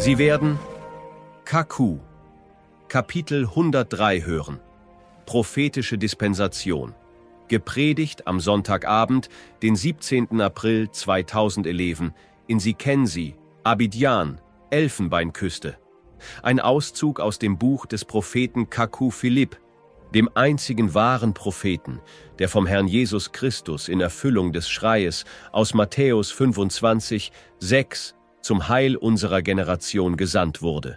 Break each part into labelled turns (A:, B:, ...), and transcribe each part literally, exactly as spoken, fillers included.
A: Sie werden K Q, Kapitel hundertdrei hören. Prophetische Dispensation. Gepredigt am Sonntagabend, den siebzehnten April zweitausendelf, in Sikensi, Abidjan, Elfenbeinküste. Ein Auszug aus dem Buch des Propheten K Q Philipp, dem einzigen wahren Propheten, der vom Herrn Jesus Christus in Erfüllung des Schreies aus Matthäus fünfundzwanzig, sechs zum Heil unserer Generation gesandt wurde.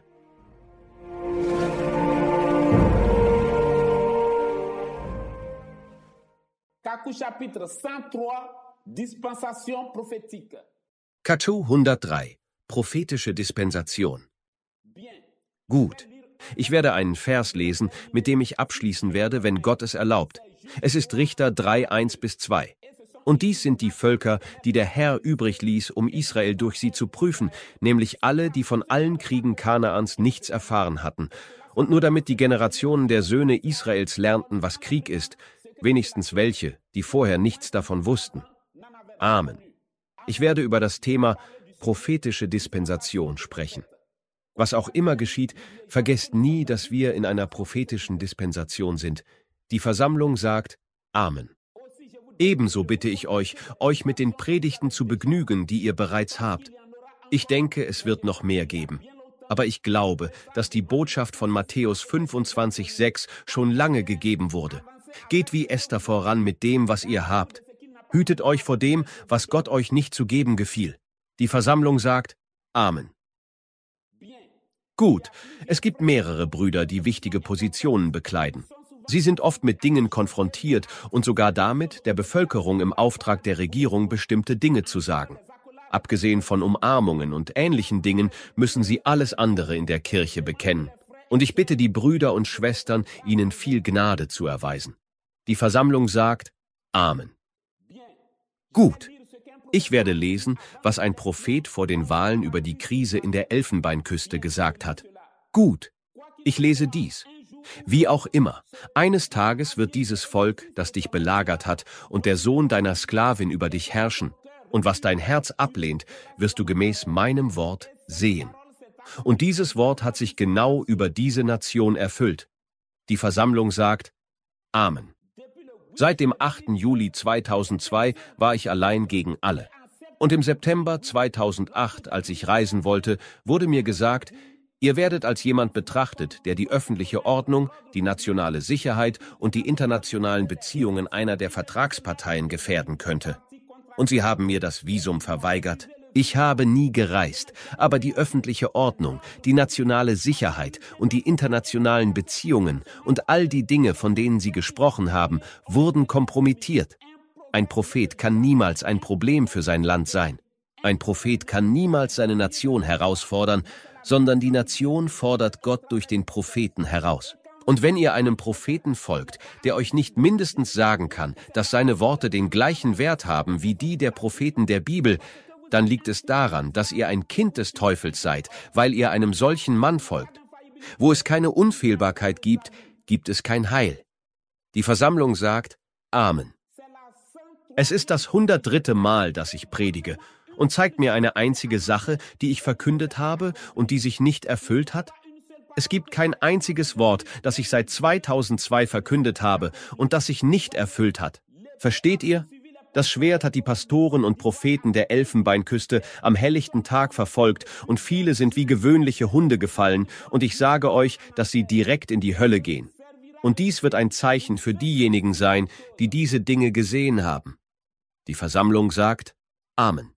B: K Q chapitre cent trois, Dispensation prophétique.
A: K Q hundertdrei, prophetische Dispensation. Gut, ich werde einen Vers lesen, mit dem ich abschließen werde, wenn Gott es erlaubt. Es ist Richter drei, eins bis zwei. Und dies sind die Völker, die der Herr übrig ließ, um Israel durch sie zu prüfen, nämlich alle, die von allen Kriegen Kanaans nichts erfahren hatten. Und nur damit die Generationen der Söhne Israels lernten, was Krieg ist, wenigstens welche, die vorher nichts davon wussten. Amen. Ich werde über das Thema prophetische Dispensation sprechen. Was auch immer geschieht, vergesst nie, dass wir in einer prophetischen Dispensation sind. Die Versammlung sagt Amen. Ebenso bitte ich euch, euch mit den Predigten zu begnügen, die ihr bereits habt. Ich denke, es wird noch mehr geben. Aber ich glaube, dass die Botschaft von Matthäus fünfundzwanzig, sechs schon lange gegeben wurde. Geht wie Esther voran mit dem, was ihr habt. Hütet euch vor dem, was Gott euch nicht zu geben gefiel. Die Versammlung sagt Amen. Gut, es gibt mehrere Brüder, die wichtige Positionen bekleiden. Sie sind oft mit Dingen konfrontiert und sogar damit, der Bevölkerung im Auftrag der Regierung bestimmte Dinge zu sagen. Abgesehen von Umarmungen und ähnlichen Dingen müssen sie alles andere in der Kirche bekennen. Und ich bitte die Brüder und Schwestern, ihnen viel Gnade zu erweisen. Die Versammlung sagt Amen. Gut, ich werde lesen, was ein Prophet vor den Wahlen über die Krise in der Elfenbeinküste gesagt hat. Gut, ich lese dies. Wie auch immer, eines Tages wird dieses Volk, das dich belagert hat, und der Sohn deiner Sklavin über dich herrschen. Und was dein Herz ablehnt, wirst du gemäß meinem Wort sehen. Und dieses Wort hat sich genau über diese Nation erfüllt. Die Versammlung sagt Amen. Seit dem achten Juli zweitausendzwei war ich allein gegen alle. Und im September zweitausendacht, als ich reisen wollte, wurde mir gesagt, ihr werdet als jemand betrachtet, der die öffentliche Ordnung, die nationale Sicherheit und die internationalen Beziehungen einer der Vertragsparteien gefährden könnte. Und sie haben mir das Visum verweigert. Ich habe nie gereist, aber die öffentliche Ordnung, die nationale Sicherheit und die internationalen Beziehungen und all die Dinge, von denen Sie gesprochen haben, wurden kompromittiert. Ein Prophet kann niemals ein Problem für sein Land sein. Ein Prophet kann niemals seine Nation herausfordern, sondern die Nation fordert Gott durch den Propheten heraus. Und wenn ihr einem Propheten folgt, der euch nicht mindestens sagen kann, dass seine Worte den gleichen Wert haben wie die der Propheten der Bibel, dann liegt es daran, dass ihr ein Kind des Teufels seid, weil ihr einem solchen Mann folgt. Wo es keine Unfehlbarkeit gibt, gibt es kein Heil. Die Versammlung sagt Amen. Es ist das hundertdritte Mal, dass ich predige, und zeigt mir eine einzige Sache, die ich verkündet habe und die sich nicht erfüllt hat. Es gibt kein einziges Wort, das ich seit zweitausendzwei verkündet habe und das sich nicht erfüllt hat. Versteht ihr? Das Schwert hat die Pastoren und Propheten der Elfenbeinküste am helllichten Tag verfolgt und viele sind wie gewöhnliche Hunde gefallen und ich sage euch, dass sie direkt in die Hölle gehen. Und dies wird ein Zeichen für diejenigen sein, die diese Dinge gesehen haben. Die Versammlung sagt Amen.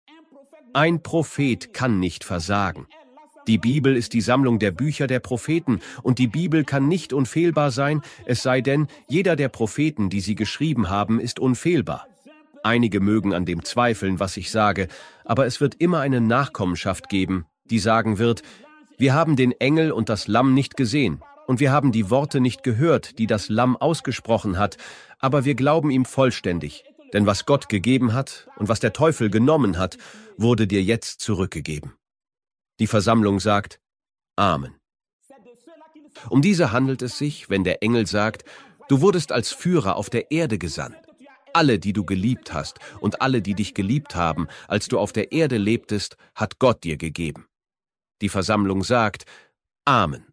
A: Ein Prophet kann nicht versagen. Die Bibel ist die Sammlung der Bücher der Propheten und die Bibel kann nicht unfehlbar sein, es sei denn, jeder der Propheten, die sie geschrieben haben, ist unfehlbar. Einige mögen an dem zweifeln, was ich sage, aber es wird immer eine Nachkommenschaft geben, die sagen wird, wir haben den Engel und das Lamm nicht gesehen und wir haben die Worte nicht gehört, die das Lamm ausgesprochen hat, aber wir glauben ihm vollständig, denn was Gott gegeben hat und was der Teufel genommen hat, wurde dir jetzt zurückgegeben. Die Versammlung sagt Amen. Um diese handelt es sich, wenn der Engel sagt, du wurdest als Führer auf der Erde gesandt. Alle, die du geliebt hast und alle, die dich geliebt haben, als du auf der Erde lebtest, hat Gott dir gegeben. Die Versammlung sagt, Amen.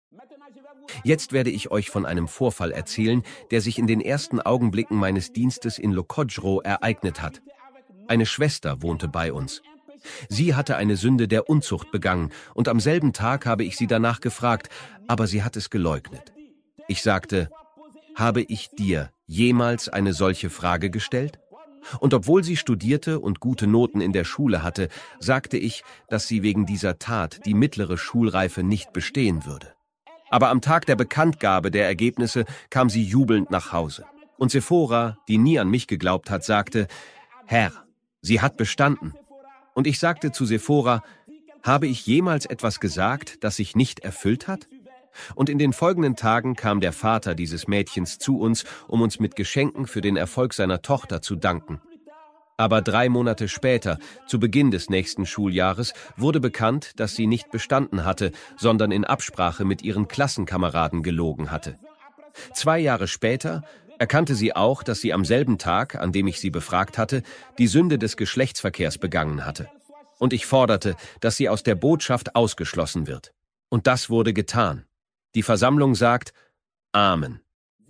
A: Jetzt werde ich euch von einem Vorfall erzählen, der sich in den ersten Augenblicken meines Dienstes in Lokodro ereignet hat. Eine Schwester wohnte bei uns. Sie hatte eine Sünde der Unzucht begangen, und am selben Tag habe ich sie danach gefragt, aber sie hat es geleugnet. Ich sagte, habe ich dir jemals eine solche Frage gestellt? Und obwohl sie studierte und gute Noten in der Schule hatte, sagte ich, dass sie wegen dieser Tat die mittlere Schulreife nicht bestehen würde. Aber am Tag der Bekanntgabe der Ergebnisse kam sie jubelnd nach Hause. Und Sephora, die nie an mich geglaubt hat, sagte, Herr, sie hat bestanden. Und ich sagte zu Sephora, habe ich jemals etwas gesagt, das sich nicht erfüllt hat? Und in den folgenden Tagen kam der Vater dieses Mädchens zu uns, um uns mit Geschenken für den Erfolg seiner Tochter zu danken. Aber drei Monate später, zu Beginn des nächsten Schuljahres, wurde bekannt, dass sie nicht bestanden hatte, sondern in Absprache mit ihren Klassenkameraden gelogen hatte. Zwei Jahre später erkannte sie auch, dass sie am selben Tag, an dem ich sie befragt hatte, die Sünde des Geschlechtsverkehrs begangen hatte. Und ich forderte, dass sie aus der Botschaft ausgeschlossen wird. Und das wurde getan. Die Versammlung sagt, Amen.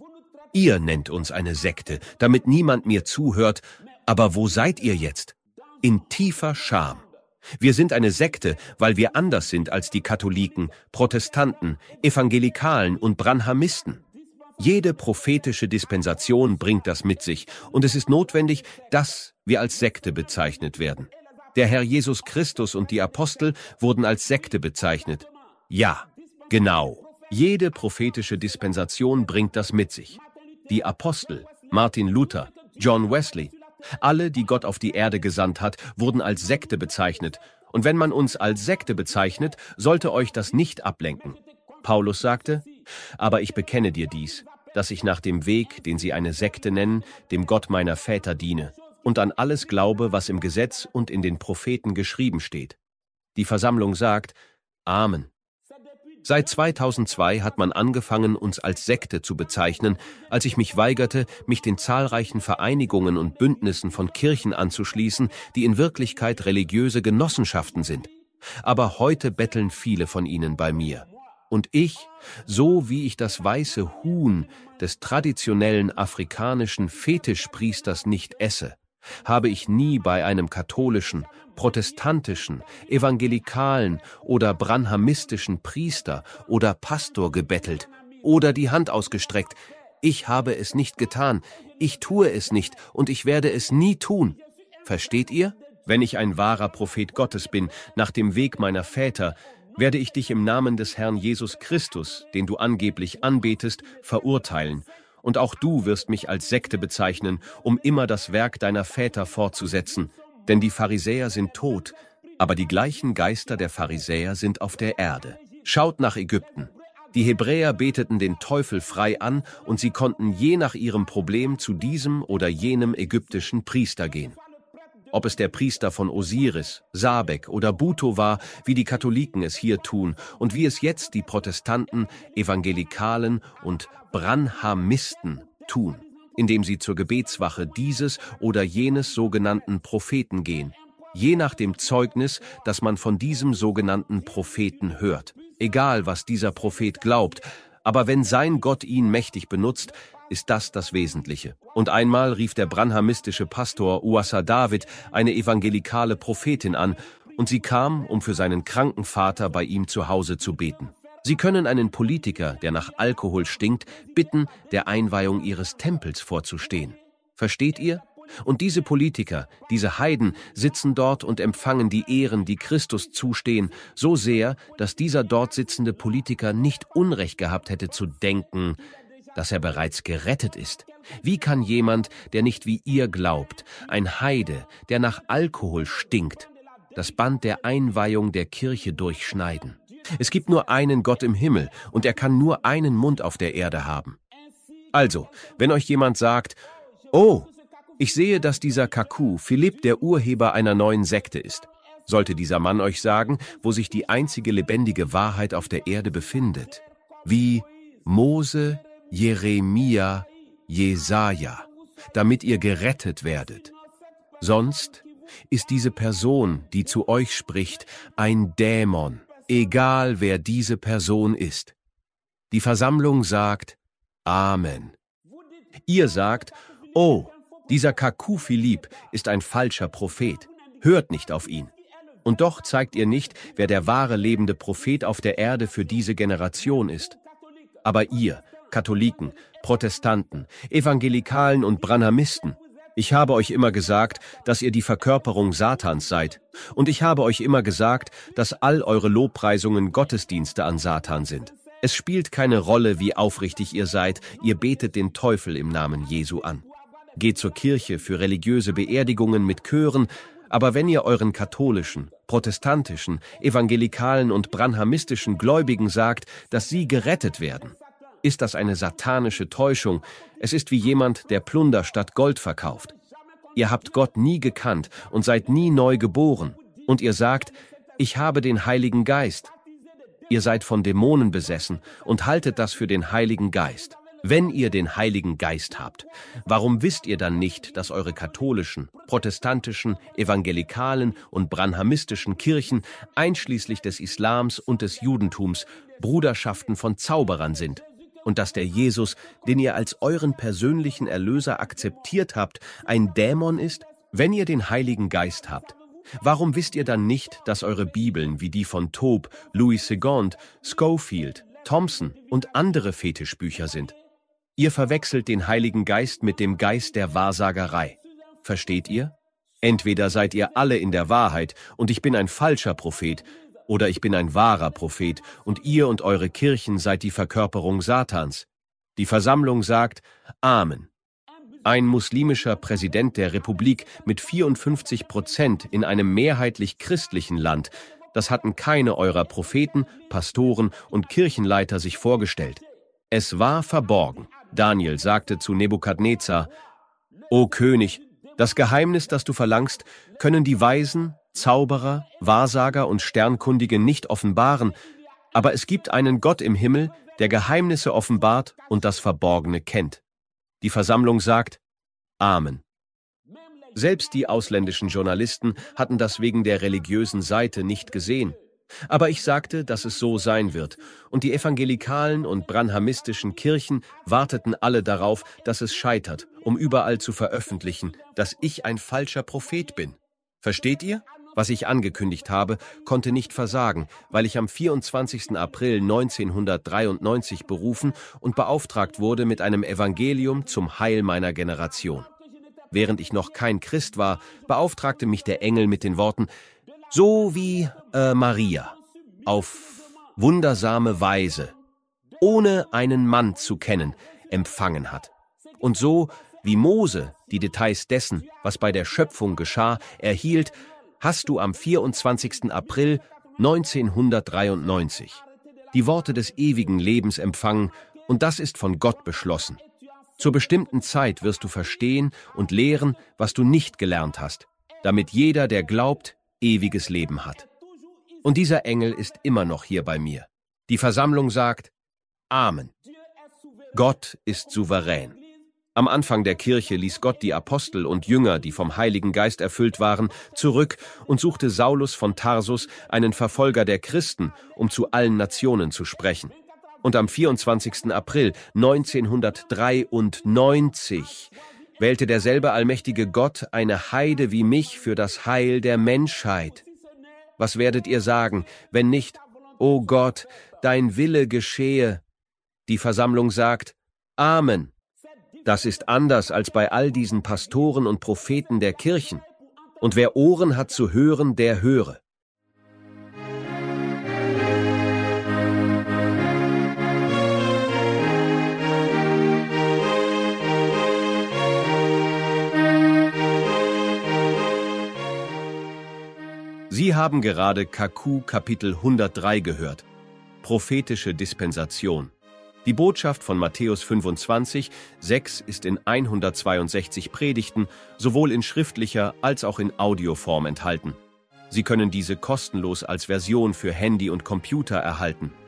A: Ihr nennt uns eine Sekte, damit niemand mir zuhört, aber wo seid ihr jetzt? In tiefer Scham. Wir sind eine Sekte, weil wir anders sind als die Katholiken, Protestanten, Evangelikalen und Branhamisten. Jede prophetische Dispensation bringt das mit sich, und es ist notwendig, dass wir als Sekte bezeichnet werden. Der Herr Jesus Christus und die Apostel wurden als Sekte bezeichnet. Ja, genau. Jede prophetische Dispensation bringt das mit sich. Die Apostel, Martin Luther, John Wesley, alle, die Gott auf die Erde gesandt hat, wurden als Sekte bezeichnet. Und wenn man uns als Sekte bezeichnet, sollte euch das nicht ablenken. Paulus sagte, aber ich bekenne dir dies, dass ich nach dem Weg, den sie eine Sekte nennen, dem Gott meiner Väter diene und an alles glaube, was im Gesetz und in den Propheten geschrieben steht. Die Versammlung sagt, Amen. Seit zweitausendzwei hat man angefangen, uns als Sekte zu bezeichnen, als ich mich weigerte, mich den zahlreichen Vereinigungen und Bündnissen von Kirchen anzuschließen, die in Wirklichkeit religiöse Genossenschaften sind. Aber heute betteln viele von ihnen bei mir. Und ich, so wie ich das weiße Huhn des traditionellen afrikanischen Fetischpriesters nicht esse, habe ich nie bei einem katholischen, protestantischen, evangelikalen oder branhamistischen Priester oder Pastor gebettelt oder die Hand ausgestreckt. Ich habe es nicht getan, ich tue es nicht und ich werde es nie tun. Versteht ihr? Wenn ich ein wahrer Prophet Gottes bin, nach dem Weg meiner Väter, werde ich dich im Namen des Herrn Jesus Christus, den du angeblich anbetest, verurteilen. Und auch du wirst mich als Sekte bezeichnen, um immer das Werk deiner Väter fortzusetzen. Denn die Pharisäer sind tot, aber die gleichen Geister der Pharisäer sind auf der Erde. Schaut nach Ägypten. Die Hebräer beteten den Teufel frei an und sie konnten je nach ihrem Problem zu diesem oder jenem ägyptischen Priester gehen. Ob es der Priester von Osiris, Sabek oder Buto war, wie die Katholiken es hier tun und wie es jetzt die Protestanten, Evangelikalen und Branhamisten tun, indem sie zur Gebetswache dieses oder jenes sogenannten Propheten gehen, je nach dem Zeugnis, das man von diesem sogenannten Propheten hört. Egal, was dieser Prophet glaubt, aber wenn sein Gott ihn mächtig benutzt, ist das das Wesentliche. Und einmal rief der branhamistische Pastor Uwassa David eine evangelikale Prophetin an, und sie kam, um für seinen kranken Vater bei ihm zu Hause zu beten. Sie können einen Politiker, der nach Alkohol stinkt, bitten, der Einweihung ihres Tempels vorzustehen. Versteht ihr? Und diese Politiker, diese Heiden, sitzen dort und empfangen die Ehren, die Christus zustehen, so sehr, dass dieser dort sitzende Politiker nicht Unrecht gehabt hätte zu denken, dass er bereits gerettet ist. Wie kann jemand, der nicht wie ihr glaubt, ein Heide, der nach Alkohol stinkt, das Band der Einweihung der Kirche durchschneiden? Es gibt nur einen Gott im Himmel und er kann nur einen Mund auf der Erde haben. Also, wenn euch jemand sagt, oh, ich sehe, dass dieser Kaku, Philipp, der Urheber einer neuen Sekte ist, sollte dieser Mann euch sagen, wo sich die einzige lebendige Wahrheit auf der Erde befindet, wie Mose, Jeremia, Jesaja, damit ihr gerettet werdet. Sonst ist diese Person, die zu euch spricht, ein Dämon, egal wer diese Person ist. Die Versammlung sagt Amen. Ihr sagt, oh, dieser Kaku Philippe ist ein falscher Prophet. Hört nicht auf ihn. Und doch zeigt ihr nicht, wer der wahre lebende Prophet auf der Erde für diese Generation ist. Aber ihr, Katholiken, Protestanten, Evangelikalen und Branhamisten, ich habe euch immer gesagt, dass ihr die Verkörperung Satans seid. Und ich habe euch immer gesagt, dass all eure Lobpreisungen Gottesdienste an Satan sind. Es spielt keine Rolle, wie aufrichtig ihr seid, ihr betet den Teufel im Namen Jesu an. Geht zur Kirche für religiöse Beerdigungen mit Chören, aber wenn ihr euren katholischen, protestantischen, evangelikalen und branhamistischen Gläubigen sagt, dass sie gerettet werden, ist das eine satanische Täuschung. Es ist wie jemand, der Plunder statt Gold verkauft. Ihr habt Gott nie gekannt und seid nie neu geboren. Und ihr sagt, ich habe den Heiligen Geist. Ihr seid von Dämonen besessen und haltet das für den Heiligen Geist. Wenn ihr den Heiligen Geist habt, warum wisst ihr dann nicht, dass eure katholischen, protestantischen, evangelikalen und branhamistischen Kirchen, einschließlich des Islams und des Judentums, Bruderschaften von Zauberern sind? Und dass der Jesus, den ihr als euren persönlichen Erlöser akzeptiert habt, ein Dämon ist? Wenn ihr den Heiligen Geist habt, warum wisst ihr dann nicht, dass eure Bibeln wie die von Tope, Louis Segond, Scofield, Thompson und andere Fetischbücher sind? Ihr verwechselt den Heiligen Geist mit dem Geist der Wahrsagerei. Versteht ihr? Entweder seid ihr alle in der Wahrheit und ich bin ein falscher Prophet, oder ich bin ein wahrer Prophet und ihr und eure Kirchen seid die Verkörperung Satans. Die Versammlung sagt Amen. Ein muslimischer Präsident der Republik mit vierundfünfzig Prozent in einem mehrheitlich christlichen Land, das hatten keine eurer Propheten, Pastoren und Kirchenleiter sich vorgestellt. Es war verborgen. Daniel sagte zu Nebukadnezar, O König, das Geheimnis, das du verlangst, können die Weisen, Zauberer, Wahrsager und Sternkundige nicht offenbaren, aber es gibt einen Gott im Himmel, der Geheimnisse offenbart und das Verborgene kennt. Die Versammlung sagt Amen. Selbst die ausländischen Journalisten hatten das wegen der religiösen Seite nicht gesehen. Aber ich sagte, dass es so sein wird, und die evangelikalen und branhamistischen Kirchen warteten alle darauf, dass es scheitert, um überall zu veröffentlichen, dass ich ein falscher Prophet bin. Versteht ihr? Was ich angekündigt habe, konnte nicht versagen, weil ich am vierundzwanzigsten April neunzehnhundertdreiundneunzig berufen und beauftragt wurde mit einem Evangelium zum Heil meiner Generation. Während ich noch kein Christ war, beauftragte mich der Engel mit den Worten, so wie äh, Maria, auf wundersame Weise, ohne einen Mann zu kennen, empfangen hat. Und so wie Mose die Details dessen, was bei der Schöpfung geschah, erhielt, hast du am vierundzwanzigsten April neunzehnhundertdreiundneunzig die Worte des ewigen Lebens empfangen, und das ist von Gott beschlossen. Zur bestimmten Zeit wirst du verstehen und lehren, was du nicht gelernt hast, damit jeder, der glaubt, ewiges Leben hat. Und dieser Engel ist immer noch hier bei mir. Die Versammlung sagt Amen. Gott ist souverän. Am Anfang der Kirche ließ Gott die Apostel und Jünger, die vom Heiligen Geist erfüllt waren, zurück und suchte Saulus von Tarsus, einen Verfolger der Christen, um zu allen Nationen zu sprechen. Und am vierundzwanzigsten April neunzehnhundertdreiundneunzig wählte derselbe allmächtige Gott eine Heide wie mich für das Heil der Menschheit. Was werdet ihr sagen, wenn nicht, O Gott, dein Wille geschehe? Die Versammlung sagt Amen. Das ist anders als bei all diesen Pastoren und Propheten der Kirchen. Und wer Ohren hat zu hören, der höre. Sie haben gerade Kaku Kapitel hundertdrei gehört. Prophetische Dispensation. Die Botschaft von Matthäus fünfundzwanzig, sechs ist in hundertzweiundsechzig Predigten sowohl in schriftlicher als auch in Audioform enthalten. Sie können diese kostenlos als Version für Handy und Computer erhalten.